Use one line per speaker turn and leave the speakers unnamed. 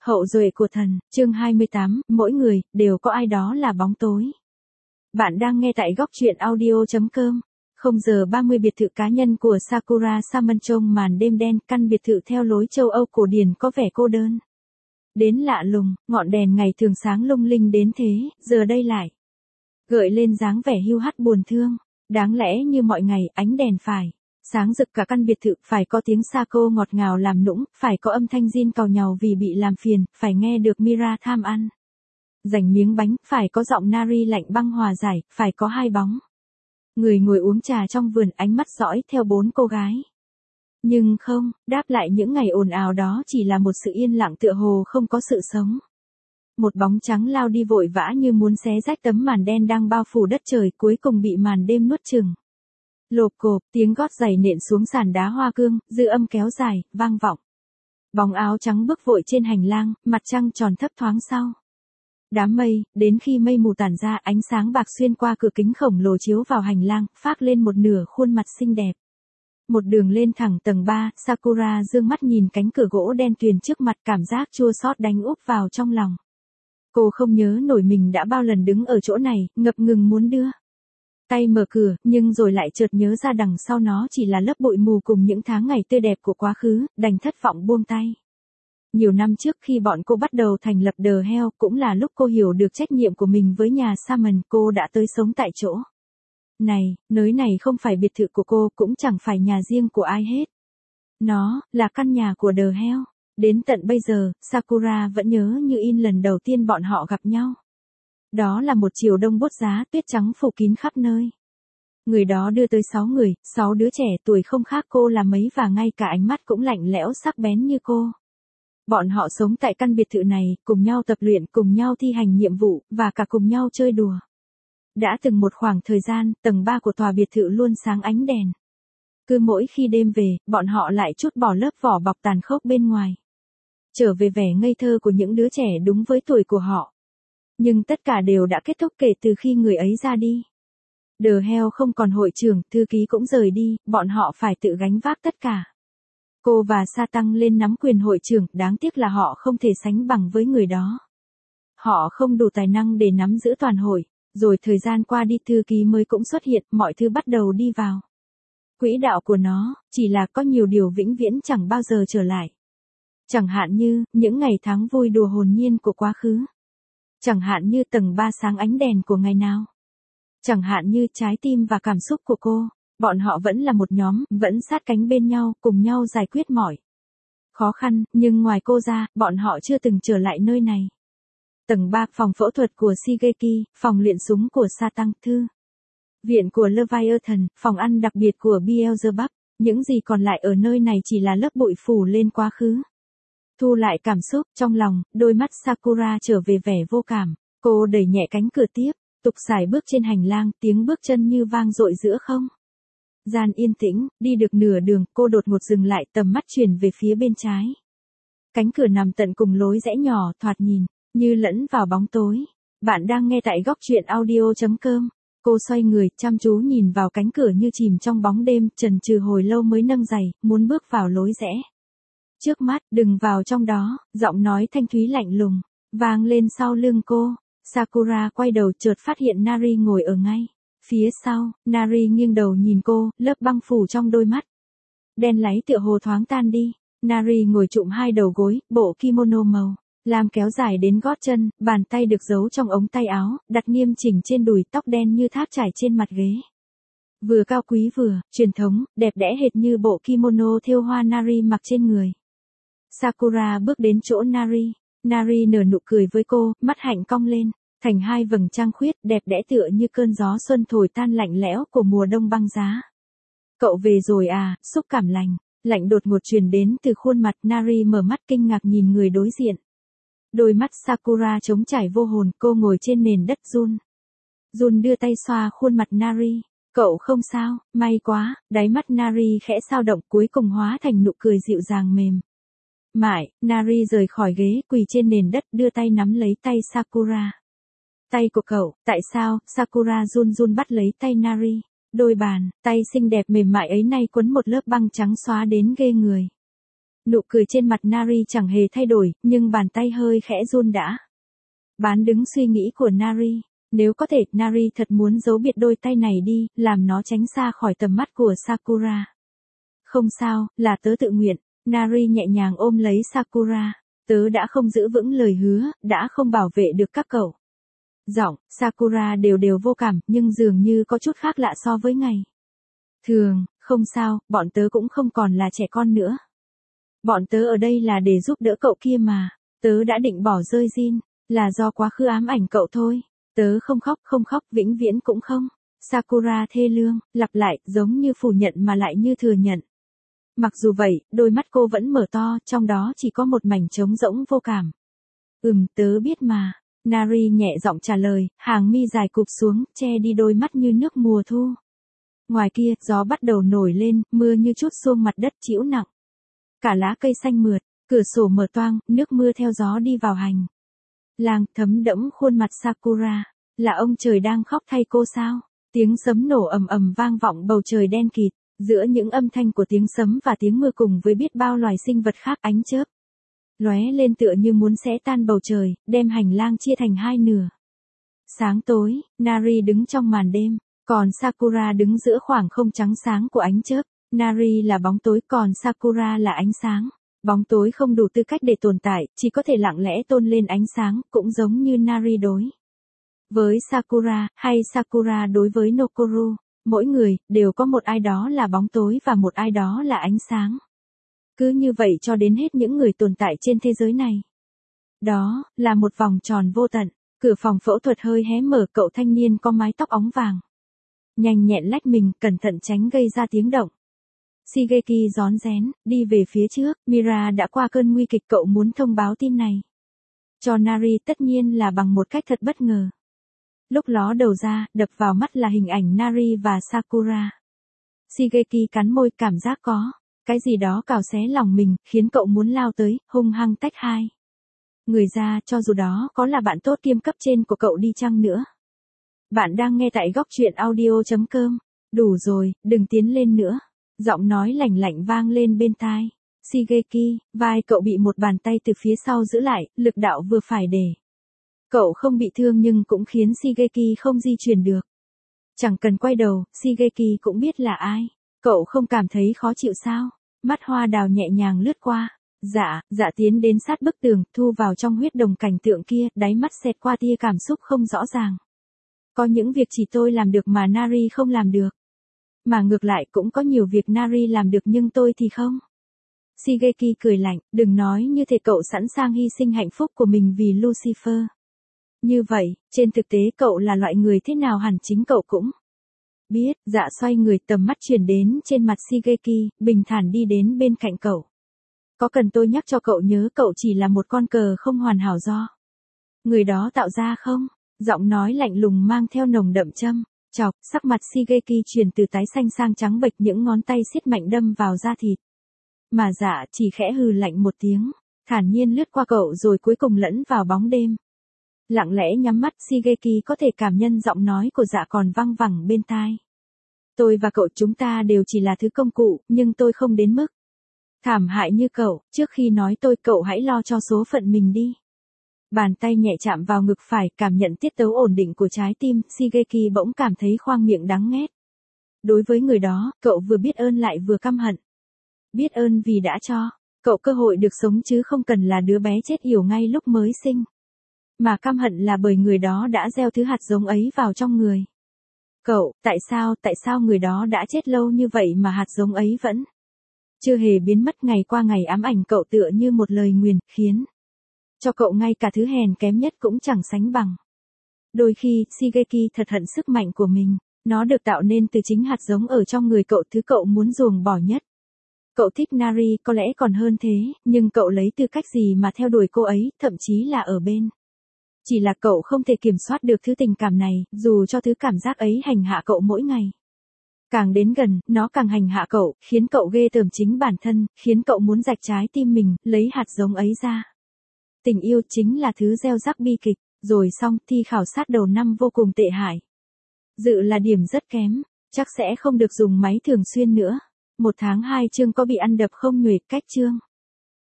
Hậu duệ của thần, chương 28, mỗi người, đều có ai đó là bóng tối. Bạn đang nghe tại góc truyện audio.com. 0 giờ 30 biệt thự cá nhân của Sakura Saman trong màn đêm đen, căn biệt thự theo lối châu Âu cổ điển có vẻ cô đơn. Đến lạ lùng, ngọn đèn ngày thường sáng lung linh đến thế, giờ đây lại gợi lên dáng vẻ hiu hắt buồn thương. Đáng lẽ như mọi ngày, ánh đèn phải sáng rực cả căn biệt thự, phải có tiếng Sako ngọt ngào làm nũng, phải có âm thanh Jin càu nhàu vì bị làm phiền, phải nghe được Mira tham ăn dành miếng bánh, phải có giọng Nari lạnh băng hòa giải, phải có hai bóng người ngồi uống trà trong vườn, ánh mắt dõi theo bốn cô gái. Nhưng không, đáp lại những ngày ồn ào đó chỉ là một sự yên lặng tựa hồ không có sự sống. Một bóng trắng lao đi vội vã như muốn xé rách tấm màn đen đang bao phủ đất trời, cuối cùng bị màn đêm nuốt chửng. Lộp cộp, tiếng gót giày nện xuống sàn đá hoa cương, dư âm kéo dài, vang vọng. Bóng áo trắng bước vội trên hành lang, mặt trăng tròn thấp thoáng sau đám mây, đến khi mây mù tản ra, ánh sáng bạc xuyên qua cửa kính khổng lồ chiếu vào hành lang, phác lên một nửa khuôn mặt xinh đẹp. Một đường lên thẳng tầng 3, Sakura dương mắt nhìn cánh cửa gỗ đen tuyền trước mặt, cảm giác chua xót đánh úp vào trong lòng. Cô không nhớ nổi mình đã bao lần đứng ở chỗ này, ngập ngừng muốn đưa tay mở cửa, nhưng rồi lại chợt nhớ ra đằng sau nó chỉ là lớp bụi mù cùng những tháng ngày tươi đẹp của quá khứ, đành thất vọng buông tay. Nhiều năm trước khi bọn cô bắt đầu thành lập The Hell, cũng là lúc cô hiểu được trách nhiệm của mình với nhà Saman, cô đã tới sống tại chỗ này, nơi này không phải biệt thự của cô, cũng chẳng phải nhà riêng của ai hết. Nó là căn nhà của The Hell. Đến tận bây giờ, Sakura vẫn nhớ như in lần đầu tiên bọn họ gặp nhau. Đó là một chiều đông buốt giá, tuyết trắng phủ kín khắp nơi. Người đó đưa tới 6 người, 6 đứa trẻ tuổi không khác cô là mấy và ngay cả ánh mắt cũng lạnh lẽo sắc bén như cô. Bọn họ sống tại căn biệt thự này, cùng nhau tập luyện, cùng nhau thi hành nhiệm vụ, và cả cùng nhau chơi đùa. Đã từng một khoảng thời gian, tầng 3 của tòa biệt thự luôn sáng ánh đèn. Cứ mỗi khi đêm về, bọn họ lại trút bỏ lớp vỏ bọc tàn khốc bên ngoài. Trở về vẻ ngây thơ của những đứa trẻ đúng với tuổi của họ. Nhưng tất cả đều đã kết thúc kể từ khi người ấy ra đi. The Hell không còn hội trưởng, thư ký cũng rời đi, bọn họ phải tự gánh vác tất cả. Cô và Sa tăng lên nắm quyền hội trưởng, đáng tiếc là họ không thể sánh bằng với người đó. Họ không đủ tài năng để nắm giữ toàn hội, rồi thời gian qua đi, thư ký mới cũng xuất hiện, mọi thứ bắt đầu đi vào quỹ đạo của nó, chỉ là có nhiều điều vĩnh viễn chẳng bao giờ trở lại. Chẳng hạn như, những ngày tháng vui đùa hồn nhiên của quá khứ. Chẳng hạn như tầng 3 sáng ánh đèn của ngày nào. Chẳng hạn như trái tim và cảm xúc của cô. Bọn họ vẫn là một nhóm, vẫn sát cánh bên nhau, cùng nhau giải quyết mọi khó khăn, nhưng ngoài cô ra, bọn họ chưa từng trở lại nơi này. Tầng 3, phòng phẫu thuật của Shigeki, phòng luyện súng của Sa tăng, thư viện của Leviathan, phòng ăn đặc biệt của Beelzebub. Những gì còn lại ở nơi này chỉ là lớp bụi phủ lên quá khứ. Thu lại cảm xúc trong lòng, đôi mắt Sakura trở về vẻ vô cảm. Cô đẩy nhẹ cánh cửa tiếp, tục sải bước trên hành lang, tiếng bước chân như vang dội giữa không gian yên tĩnh. Đi được nửa đường, cô đột ngột dừng lại, tầm mắt chuyển về phía bên trái. Cánh cửa nằm tận cùng lối rẽ nhỏ, thoạt nhìn như lẫn vào bóng tối. Bạn đang nghe tại góc truyện audio.com. Cô xoay người, chăm chú nhìn vào cánh cửa như chìm trong bóng đêm, chần chừ hồi lâu mới nâng giày, muốn bước vào lối rẽ trước mắt. Đừng vào trong đó, giọng nói thanh thúy lạnh lùng vang lên sau lưng cô. Sakura quay đầu, chợt phát hiện Nari ngồi ở ngay phía sau. Nari nghiêng đầu nhìn cô, lớp băng phủ trong đôi mắt đen láy tựa hồ thoáng tan đi. Nari ngồi chụm hai đầu gối, bộ kimono màu lam kéo dài đến gót chân, bàn tay được giấu trong ống tay áo, đặt nghiêm chỉnh trên đùi, tóc đen như thác trải trên mặt ghế. Vừa cao quý vừa truyền thống, đẹp đẽ hệt như bộ kimono thêu hoa Nari mặc trên người. Sakura bước đến chỗ Nari. Nari nở nụ cười với cô, mắt hạnh cong lên thành hai vầng trăng khuyết, đẹp đẽ tựa như cơn gió xuân thổi tan lạnh lẽo của mùa đông băng giá. Cậu về rồi à? Xúc cảm lạnh đột ngột truyền đến từ khuôn mặt. Nari mở mắt kinh ngạc nhìn người đối diện. Đôi mắt Sakura trống trải vô hồn, cô ngồi trên nền đất run đưa tay xoa khuôn mặt Nari. Cậu không sao? May quá. Đáy mắt Nari khẽ dao động, cuối cùng hóa thành nụ cười dịu dàng mềm mại. Nari rời khỏi ghế, quỳ trên nền đất, đưa tay nắm lấy tay Sakura. Tay của cậu, tại sao? Sakura run bắt lấy tay Nari. Đôi bàn tay xinh đẹp mềm mại ấy nay quấn một lớp băng trắng xóa đến ghê người. Nụ cười trên mặt Nari chẳng hề thay đổi, nhưng bàn tay hơi khẽ run đã. Bán đứng suy nghĩ của Nari. Nếu có thể, Nari thật muốn giấu biệt đôi tay này đi, làm nó tránh xa khỏi tầm mắt của Sakura. Không sao, là tớ tự nguyện. Nari nhẹ nhàng ôm lấy Sakura. Tớ đã không giữ vững lời hứa, đã không bảo vệ được các cậu. Giọng Sakura đều đều vô cảm, nhưng dường như có chút khác lạ so với ngày thường. Không sao, bọn tớ cũng không còn là trẻ con nữa. Bọn tớ ở đây là để giúp đỡ cậu kia mà. Tớ đã định bỏ rơi Jin, là do quá khứ ám ảnh cậu thôi. Tớ không khóc, vĩnh viễn cũng không. Sakura thê lương, lặp lại, giống như phủ nhận mà lại như thừa nhận. Mặc dù vậy, đôi mắt cô vẫn mở to, trong đó chỉ có một mảnh trống rỗng vô cảm. Tớ biết mà. Nari nhẹ giọng trả lời, hàng mi dài cụp xuống, che đi đôi mắt như nước mùa thu. Ngoài kia, gió bắt đầu nổi lên, mưa như trút xuống mặt đất trĩu nặng. Cả lá cây xanh mượt, cửa sổ mở toang, nước mưa theo gió đi vào hành lang, thấm đẫm khuôn mặt Sakura. Là ông trời đang khóc thay cô sao? Tiếng sấm nổ ầm ầm vang vọng bầu trời đen kịt. Giữa những âm thanh của tiếng sấm và tiếng mưa cùng với biết bao loài sinh vật khác, ánh chớp lóe lên tựa như muốn xé tan bầu trời, đem hành lang chia thành hai nửa. Sáng tối, Nari đứng trong màn đêm, còn Sakura đứng giữa khoảng không trắng sáng của ánh chớp. Nari là bóng tối, còn Sakura là ánh sáng. Bóng tối không đủ tư cách để tồn tại, chỉ có thể lặng lẽ tôn lên ánh sáng, cũng giống như Nari đối với Sakura, hay Sakura đối với Nokoru. Mỗi người, đều có một ai đó là bóng tối và một ai đó là ánh sáng. Cứ như vậy cho đến hết những người tồn tại trên thế giới này. Đó, là một vòng tròn vô tận. Cửa phòng phẫu thuật hơi hé mở, cậu thanh niên có mái tóc óng vàng nhanh nhẹn lách mình, cẩn thận tránh gây ra tiếng động. Shigeki rón rén, đi về phía trước, Mira đã qua cơn nguy kịch, cậu muốn thông báo tin này cho Nari, tất nhiên là bằng một cách thật bất ngờ. Lúc ló đầu ra, đập vào mắt là hình ảnh Nari và Sakura. Shigeki cắn môi, cảm giác có cái gì đó cào xé lòng mình, khiến cậu muốn lao tới, hung hăng tách hai người ra, cho dù đó có là bạn tốt kiêm cấp trên của cậu đi chăng nữa. Bạn đang nghe tại góc truyện audio.com. Đủ rồi, đừng tiến lên nữa. Giọng nói lạnh lạnh vang lên bên tai. Shigeki, vai cậu bị một bàn tay từ phía sau giữ lại, lực đạo vừa phải để cậu không bị thương nhưng cũng khiến Shigeki không di chuyển được. Chẳng cần quay đầu, Shigeki cũng biết là ai. Cậu không cảm thấy khó chịu sao? Mắt hoa đào nhẹ nhàng lướt qua. Dạ tiến đến sát bức tường, thu vào trong huyết đồng cảnh tượng kia, đáy mắt xẹt qua tia cảm xúc không rõ ràng. Có những việc chỉ tôi làm được mà Nari không làm được. Mà ngược lại cũng có nhiều việc Nari làm được nhưng tôi thì không. Shigeki cười lạnh, đừng nói như thể cậu sẵn sàng hy sinh hạnh phúc của mình vì Lucifer. Như vậy, trên thực tế cậu là loại người thế nào hẳn chính cậu cũng biết. Dạ xoay người, tầm mắt chuyển đến trên mặt Shigeki, bình thản đi đến bên cạnh cậu. Có cần tôi nhắc cho cậu nhớ cậu chỉ là một con cờ không hoàn hảo do người đó tạo ra không? Giọng nói lạnh lùng mang theo nồng đậm châm chọc, sắc mặt Shigeki chuyển từ tái xanh sang trắng bệch, những ngón tay siết mạnh đâm vào da thịt. Mà dạ chỉ khẽ hừ lạnh một tiếng, thản nhiên lướt qua cậu rồi cuối cùng lẫn vào bóng đêm. Lặng lẽ nhắm mắt, Shigeki có thể cảm nhận giọng nói của dạ còn văng vẳng bên tai. Tôi và cậu chúng ta đều chỉ là thứ công cụ, nhưng tôi không đến mức thảm hại như cậu. Trước khi nói tôi, cậu hãy lo cho số phận mình đi. Bàn tay nhẹ chạm vào ngực phải, cảm nhận tiết tấu ổn định của trái tim, Shigeki bỗng cảm thấy khoang miệng đắng nghét. Đối với người đó, cậu vừa biết ơn lại vừa căm hận. Biết ơn vì đã cho cậu cơ hội được sống chứ không cần là đứa bé chết yểu ngay lúc mới sinh. Mà căm hận là bởi người đó đã gieo thứ hạt giống ấy vào trong người cậu. Tại sao người đó đã chết lâu như vậy mà hạt giống ấy vẫn chưa hề biến mất, ngày qua ngày ám ảnh cậu tựa như một lời nguyền, khiến cho cậu ngay cả thứ hèn kém nhất cũng chẳng sánh bằng. Đôi khi, Shigeki thật hận sức mạnh của mình. Nó được tạo nên từ chính hạt giống ở trong người cậu, thứ cậu muốn ruồng bỏ nhất. Cậu thích Nari có lẽ còn hơn thế, nhưng cậu lấy tư cách gì mà theo đuổi cô ấy, thậm chí là ở bên. Chỉ là cậu không thể kiểm soát được thứ tình cảm này, dù cho thứ cảm giác ấy hành hạ cậu mỗi ngày. Càng đến gần, nó càng hành hạ cậu, khiến cậu ghê tởm chính bản thân, khiến cậu muốn rạch trái tim mình, lấy hạt giống ấy ra. Tình yêu chính là thứ gieo rắc bi kịch. Rồi xong, thi khảo sát đầu năm vô cùng tệ hại. Dự là điểm rất kém, chắc sẽ không được dùng máy thường xuyên nữa. 1 tháng 2 chương có bị ăn đập không nhuệt cách chương.